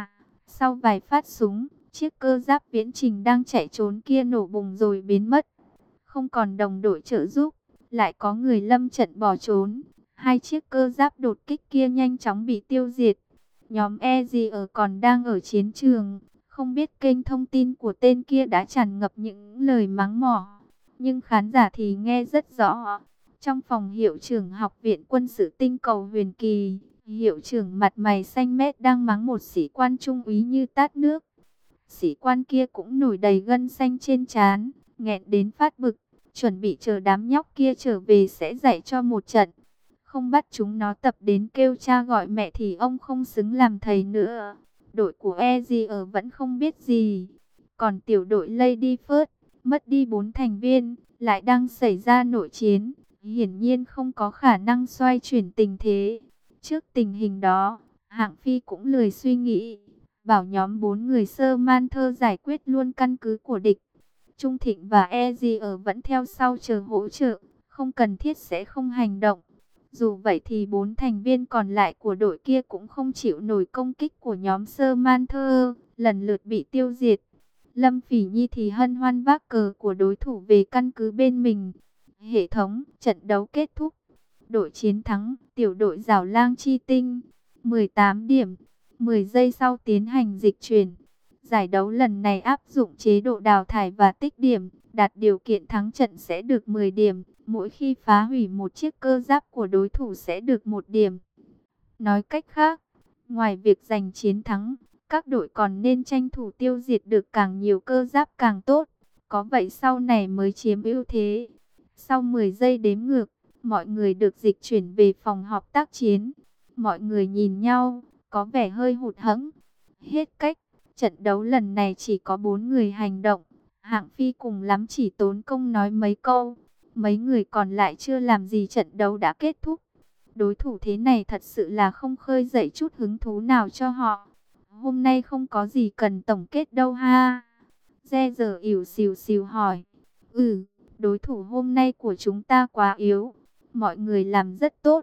Sau vài phát súng, chiếc cơ giáp viễn trình đang chạy trốn kia nổ bùng rồi biến mất. Không còn đồng đội trợ giúp, lại có người lâm trận bỏ trốn. Hai chiếc cơ giáp đột kích kia nhanh chóng bị tiêu diệt. Nhóm EZR còn đang ở chiến trường, không biết kênh thông tin của tên kia đã tràn ngập những lời mắng mỏ. Nhưng khán giả thì nghe rất rõ. Trong phòng hiệu trưởng học viện quân sự tinh cầu Huyền Kỳ, hiệu trưởng mặt mày xanh mét đang mắng một sĩ quan trung úy như tát nước. Sĩ quan kia cũng nổi đầy gân xanh trên trán, nghẹn đến phát bực, chuẩn bị chờ đám nhóc kia trở về sẽ dạy cho một trận. Không bắt chúng nó tập đến kêu cha gọi mẹ thì ông không xứng làm thầy nữa. Đội của EZR vẫn không biết gì. Còn tiểu đội Lady First, mất đi 4 thành viên, lại đang xảy ra nội chiến. Hiển nhiên không có khả năng xoay chuyển tình thế. Trước tình hình đó, Hạng Phi cũng lười suy nghĩ, bảo nhóm 4 người Sơ Man Thơ giải quyết luôn căn cứ của địch. Trung Thịnh và EZR vẫn theo sau chờ hỗ trợ, không cần thiết sẽ không hành động. Dù vậy thì 4 thành viên còn lại của đội kia cũng không chịu nổi công kích của nhóm Sơ Man Thơ, lần lượt bị tiêu diệt. Lâm Phỉ Nhi thì hân hoan vác cờ của đối thủ về căn cứ bên mình. Hệ thống, trận đấu kết thúc. Đội chiến thắng, tiểu đội Giảo Lang Chi Tinh, 18 điểm. 10 giây sau tiến hành dịch chuyển. Giải đấu lần này áp dụng chế độ đào thải và tích điểm, đạt điều kiện thắng trận sẽ được 10 điểm. Mỗi khi phá hủy một chiếc cơ giáp của đối thủ sẽ được 1 điểm. Nói cách khác, ngoài việc giành chiến thắng, các đội còn nên tranh thủ tiêu diệt được càng nhiều cơ giáp càng tốt. Có vậy sau này mới chiếm ưu thế. Sau 10 giây đếm ngược, mọi người được dịch chuyển về phòng họp tác chiến. Mọi người nhìn nhau, có vẻ hơi hụt hẫng. Hết cách, trận đấu lần này chỉ có 4 người hành động. Hạng Phi cùng lắm chỉ tốn công nói mấy câu. Mấy người còn lại chưa làm gì trận đấu đã kết thúc. Đối thủ thế này thật sự là không khơi dậy chút hứng thú nào cho họ. Hôm nay không có gì cần tổng kết đâu ha. Re giờ ỉu xìu xìu hỏi. Đối thủ hôm nay của chúng ta quá yếu. Mọi người làm rất tốt.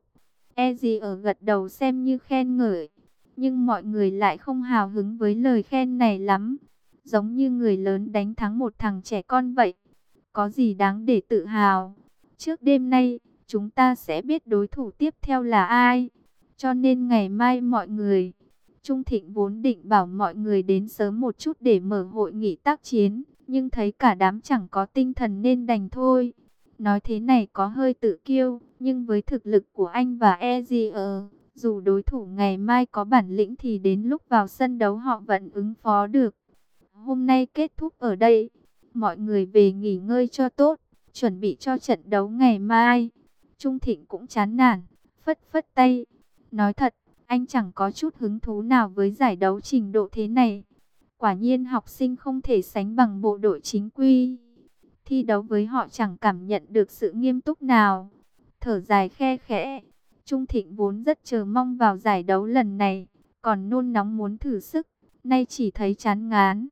E ở gật đầu xem như khen ngợi. Nhưng mọi người lại không hào hứng với lời khen này lắm. Giống như người lớn đánh thắng một thằng trẻ con vậy. Có gì đáng để tự hào. Trước đêm nay, chúng ta sẽ biết đối thủ tiếp theo là ai. Cho nên ngày mai mọi người... Trung Thịnh vốn định bảo mọi người đến sớm một chút để mở hội nghị tác chiến. Nhưng thấy cả đám chẳng có tinh thần nên đành thôi. Nói thế này có hơi tự kiêu. Nhưng với thực lực của anh và EZR, dù đối thủ ngày mai có bản lĩnh thì đến lúc vào sân đấu họ vẫn ứng phó được. Hôm nay kết thúc ở đây. Mọi người về nghỉ ngơi cho tốt, chuẩn bị cho trận đấu ngày mai. Trung Thịnh cũng chán nản, phất phất tay. Nói thật, anh chẳng có chút hứng thú nào với giải đấu trình độ thế này. Quả nhiên học sinh không thể sánh bằng bộ đội chính quy. Thi đấu với họ chẳng cảm nhận được sự nghiêm túc nào. Thở dài khe khẽ. Trung Thịnh vốn rất chờ mong vào giải đấu lần này, còn nôn nóng muốn thử sức, nay chỉ thấy chán ngán.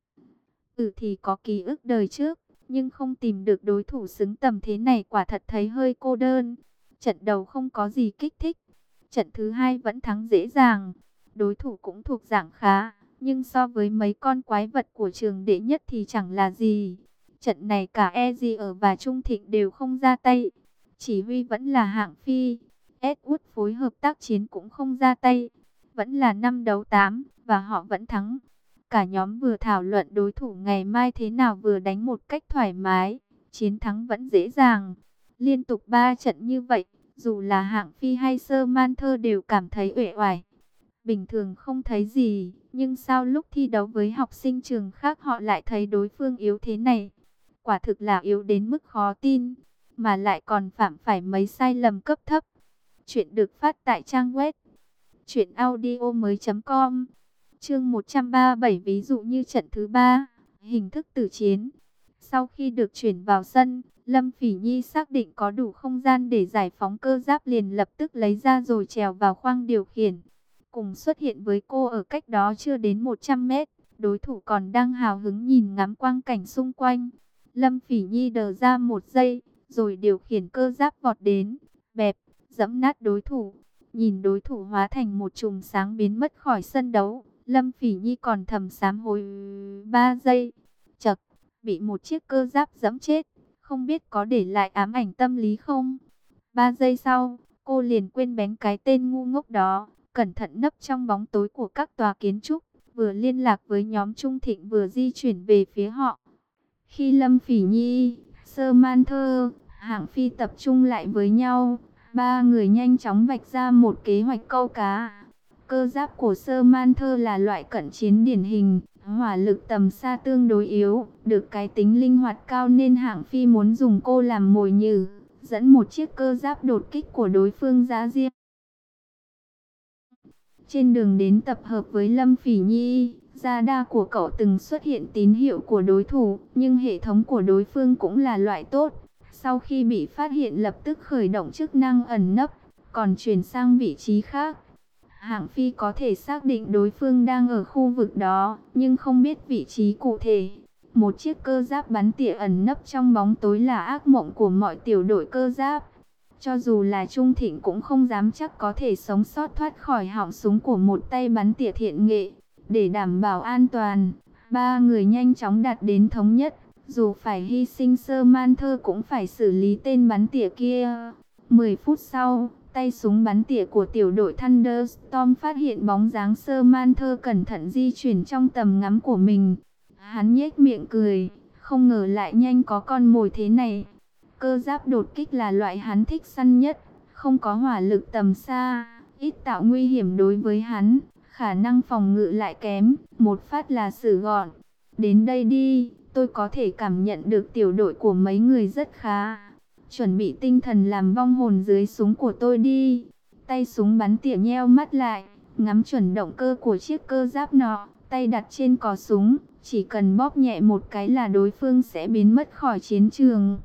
Thì có ký ức đời trước, nhưng không tìm được đối thủ xứng tầm thế này quả thật thấy hơi cô đơn. Trận đầu không có gì kích thích, trận thứ hai vẫn thắng dễ dàng. Đối thủ cũng thuộc dạng khá, nhưng so với mấy con quái vật của trường đệ nhất thì chẳng là gì. Trận này cả EZR và Trung Thịnh đều không ra tay. Chỉ huy vẫn là Hạng Phi. Edward phối hợp tác chiến cũng không ra tay. Vẫn là 5 đấu 8 và họ vẫn thắng. Cả nhóm vừa thảo luận đối thủ ngày mai thế nào vừa đánh một cách thoải mái. Chiến thắng vẫn dễ dàng. Liên tục 3 trận như vậy, dù là Hạng Phi hay Sơ Man Thơ đều cảm thấy uể oải. Bình thường không thấy gì, nhưng sao lúc thi đấu với học sinh trường khác họ lại thấy đối phương yếu thế này? Quả thực là yếu đến mức khó tin, mà lại còn phạm phải mấy sai lầm cấp thấp. Chuyện được phát tại trang web truyệnaudiomoi.com. Chương 137 ví dụ như trận thứ 3, hình thức tử chiến. Sau khi được chuyển vào sân, Lâm Phỉ Nhi xác định có đủ không gian để giải phóng cơ giáp liền lập tức lấy ra rồi trèo vào khoang điều khiển. Cùng xuất hiện với cô ở cách đó chưa đến 100 mét, đối thủ còn đang hào hứng nhìn ngắm quang cảnh xung quanh. Lâm Phỉ Nhi đờ ra một giây, rồi điều khiển cơ giáp vọt đến, bẹp, giẫm nát đối thủ. Nhìn đối thủ hóa thành một chùm sáng biến mất khỏi sân đấu, Lâm Phỉ Nhi còn thầm sám hối 3 giây. Chậc, bị một chiếc cơ giáp giẫm chết, không biết có để lại ám ảnh tâm lý không? 3 giây sau, cô liền quên bén cái tên ngu ngốc đó, cẩn thận nấp trong bóng tối của các tòa kiến trúc, vừa liên lạc với nhóm Trung Thịnh vừa di chuyển về phía họ. Khi Lâm Phỉ Nhi, Samantha, Hạng Phi tập trung lại với nhau, ba người nhanh chóng vạch ra một kế hoạch câu cá. Cơ giáp của Samantha là loại cận chiến điển hình, hỏa lực tầm xa tương đối yếu, được cái tính linh hoạt cao nên Hạng Phi muốn dùng cô làm mồi nhử, dẫn một chiếc cơ giáp đột kích của đối phương ra riêng. Trên đường đến tập hợp với Lâm Phỉ Nhi, radar của cậu từng xuất hiện tín hiệu của đối thủ, nhưng hệ thống của đối phương cũng là loại tốt. Sau khi bị phát hiện lập tức khởi động chức năng ẩn nấp, còn chuyển sang vị trí khác. Hạng Phi có thể xác định đối phương đang ở khu vực đó, nhưng không biết vị trí cụ thể. Một chiếc cơ giáp bắn tỉa ẩn nấp trong bóng tối là ác mộng của mọi tiểu đội cơ giáp. Cho dù là Trung Thịnh cũng không dám chắc có thể sống sót thoát khỏi họng súng của một tay bắn tỉa thiện nghệ. Để đảm bảo an toàn, ba người nhanh chóng đạt đến thống nhất. Dù phải hy sinh Samantha cũng phải xử lý tên bắn tỉa kia. 10 phút sau, tay súng bắn tỉa của tiểu đội Thunderstorm phát hiện bóng dáng Samantha cẩn thận di chuyển trong tầm ngắm của mình. Hắn nhếch miệng cười, không ngờ lại nhanh có con mồi thế này. Cơ giáp đột kích là loại hắn thích săn nhất, không có hỏa lực tầm xa, ít tạo nguy hiểm đối với hắn, khả năng phòng ngự lại kém, một phát là xử gọn. Đến đây đi, tôi có thể cảm nhận được tiểu đội của mấy người rất khá. Chuẩn bị tinh thần làm vong hồn dưới súng của tôi đi. Tay súng bắn tỉa nheo mắt lại, ngắm chuẩn động cơ của chiếc cơ giáp nọ, tay đặt trên cò súng, chỉ cần bóp nhẹ một cái là đối phương sẽ biến mất khỏi chiến trường.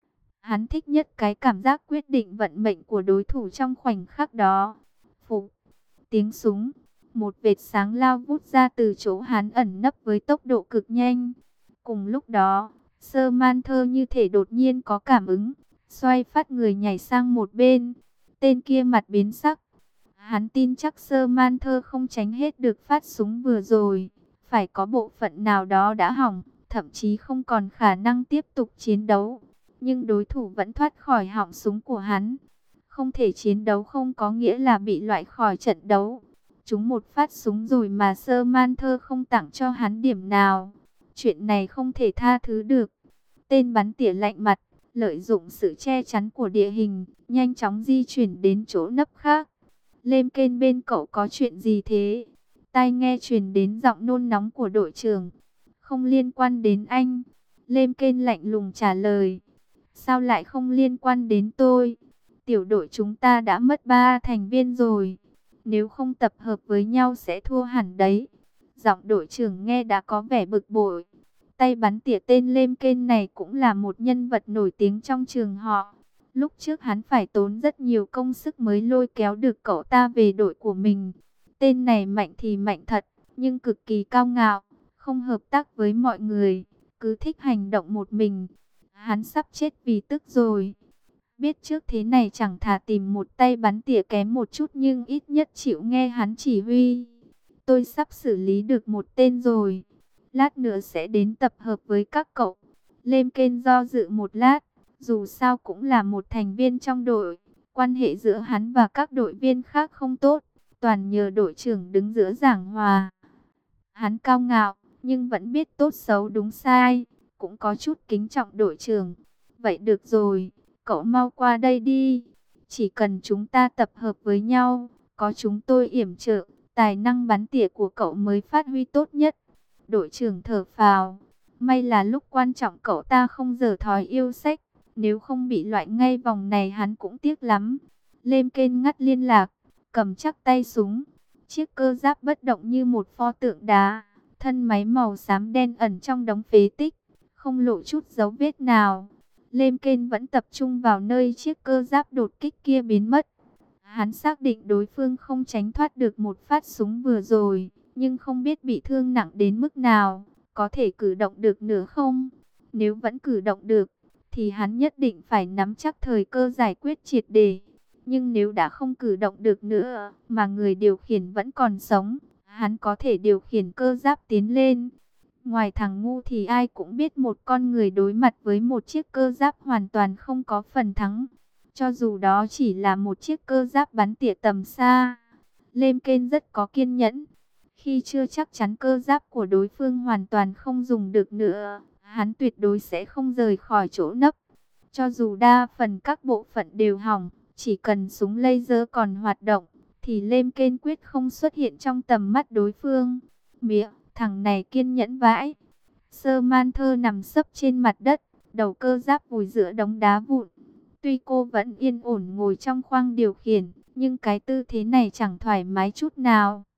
Hắn thích nhất cái cảm giác quyết định vận mệnh của đối thủ trong khoảnh khắc đó. Phụ, tiếng súng, một vệt sáng lao vút ra từ chỗ hắn ẩn nấp với tốc độ cực nhanh. Cùng lúc đó, Samantha như thể đột nhiên có cảm ứng, xoay phát người nhảy sang một bên. Tên kia mặt biến sắc. Hắn tin chắc Samantha không tránh hết được phát súng vừa rồi. Phải có bộ phận nào đó đã hỏng, thậm chí không còn khả năng tiếp tục chiến đấu. Nhưng đối thủ vẫn thoát khỏi họng súng của hắn. Không thể chiến đấu không có nghĩa là bị loại khỏi trận đấu. Trúng một phát súng rồi mà Samantha không tặng cho hắn điểm nào. Chuyện này không thể tha thứ được. Tên bắn tỉa lạnh mặt, lợi dụng sự che chắn của địa hình, nhanh chóng di chuyển đến chỗ nấp khác. Lêm kên bên cậu có chuyện gì thế? Tai nghe truyền đến giọng nôn nóng của đội trưởng. Không liên quan đến anh. Lêm kên lạnh lùng trả lời. Sao lại không liên quan đến tôi? Tiểu đội chúng ta đã mất 3 thành viên rồi. Nếu không tập hợp với nhau sẽ thua hẳn đấy. Giọng đội trưởng nghe đã có vẻ bực bội. Tay bắn tỉa tên Lêm Kên này cũng là một nhân vật nổi tiếng trong trường họ. Lúc trước hắn phải tốn rất nhiều công sức mới lôi kéo được cậu ta về đội của mình. Tên này mạnh thì mạnh thật, nhưng cực kỳ cao ngạo, không hợp tác với mọi người, cứ thích hành động một mình. Hắn sắp chết vì tức rồi. Biết trước thế này chẳng thà tìm một tay bắn tỉa kém một chút nhưng ít nhất chịu nghe hắn chỉ huy. Tôi sắp xử lý được một tên rồi. Lát nữa sẽ đến tập hợp với các cậu. Lêm Kên do dự một lát. Dù sao cũng là một thành viên trong đội. Quan hệ giữa hắn và các đội viên khác không tốt. Toàn nhờ đội trưởng đứng giữa giảng hòa. Hắn cao ngạo nhưng vẫn biết tốt xấu đúng sai. Cũng có chút kính trọng đội trưởng. Vậy được rồi, cậu mau qua đây đi. Chỉ cần chúng ta tập hợp với nhau, có chúng tôi yểm trợ, tài năng bắn tỉa của cậu mới phát huy tốt nhất. Đội trưởng thở phào. May là lúc quan trọng cậu ta không dở thói yêu sách. Nếu không bị loại ngay vòng này hắn cũng tiếc lắm. Lêm Kên ngắt liên lạc, cầm chắc tay súng. Chiếc cơ giáp bất động như một pho tượng đá. Thân máy màu xám đen ẩn trong đống phế tích, không lộ chút dấu vết nào. Lêm Kên vẫn tập trung vào nơi chiếc cơ giáp đột kích kia biến mất. Hắn xác định đối phương không tránh thoát được một phát súng vừa rồi, nhưng không biết bị thương nặng đến mức nào, có thể cử động được nữa không? Nếu vẫn cử động được, thì hắn nhất định phải nắm chắc thời cơ giải quyết triệt để. Nhưng nếu đã không cử động được nữa, mà người điều khiển vẫn còn sống, hắn có thể điều khiển cơ giáp tiến lên. Ngoài thằng ngu thì ai cũng biết một con người đối mặt với một chiếc cơ giáp hoàn toàn không có phần thắng. Cho dù đó chỉ là một chiếc cơ giáp bắn tỉa tầm xa. Lêm Kên rất có kiên nhẫn. Khi chưa chắc chắn cơ giáp của đối phương hoàn toàn không dùng được nữa, hắn tuyệt đối sẽ không rời khỏi chỗ nấp. Cho dù đa phần các bộ phận đều hỏng, chỉ cần súng laser còn hoạt động, thì Lêm Kên quyết không xuất hiện trong tầm mắt đối phương. Mía, thằng này kiên nhẫn vãi. Samantha nằm sấp trên mặt đất, đầu cơ giáp vùi giữa đống đá vụn. Tuy cô vẫn yên ổn ngồi trong khoang điều khiển, nhưng cái tư thế này chẳng thoải mái chút nào.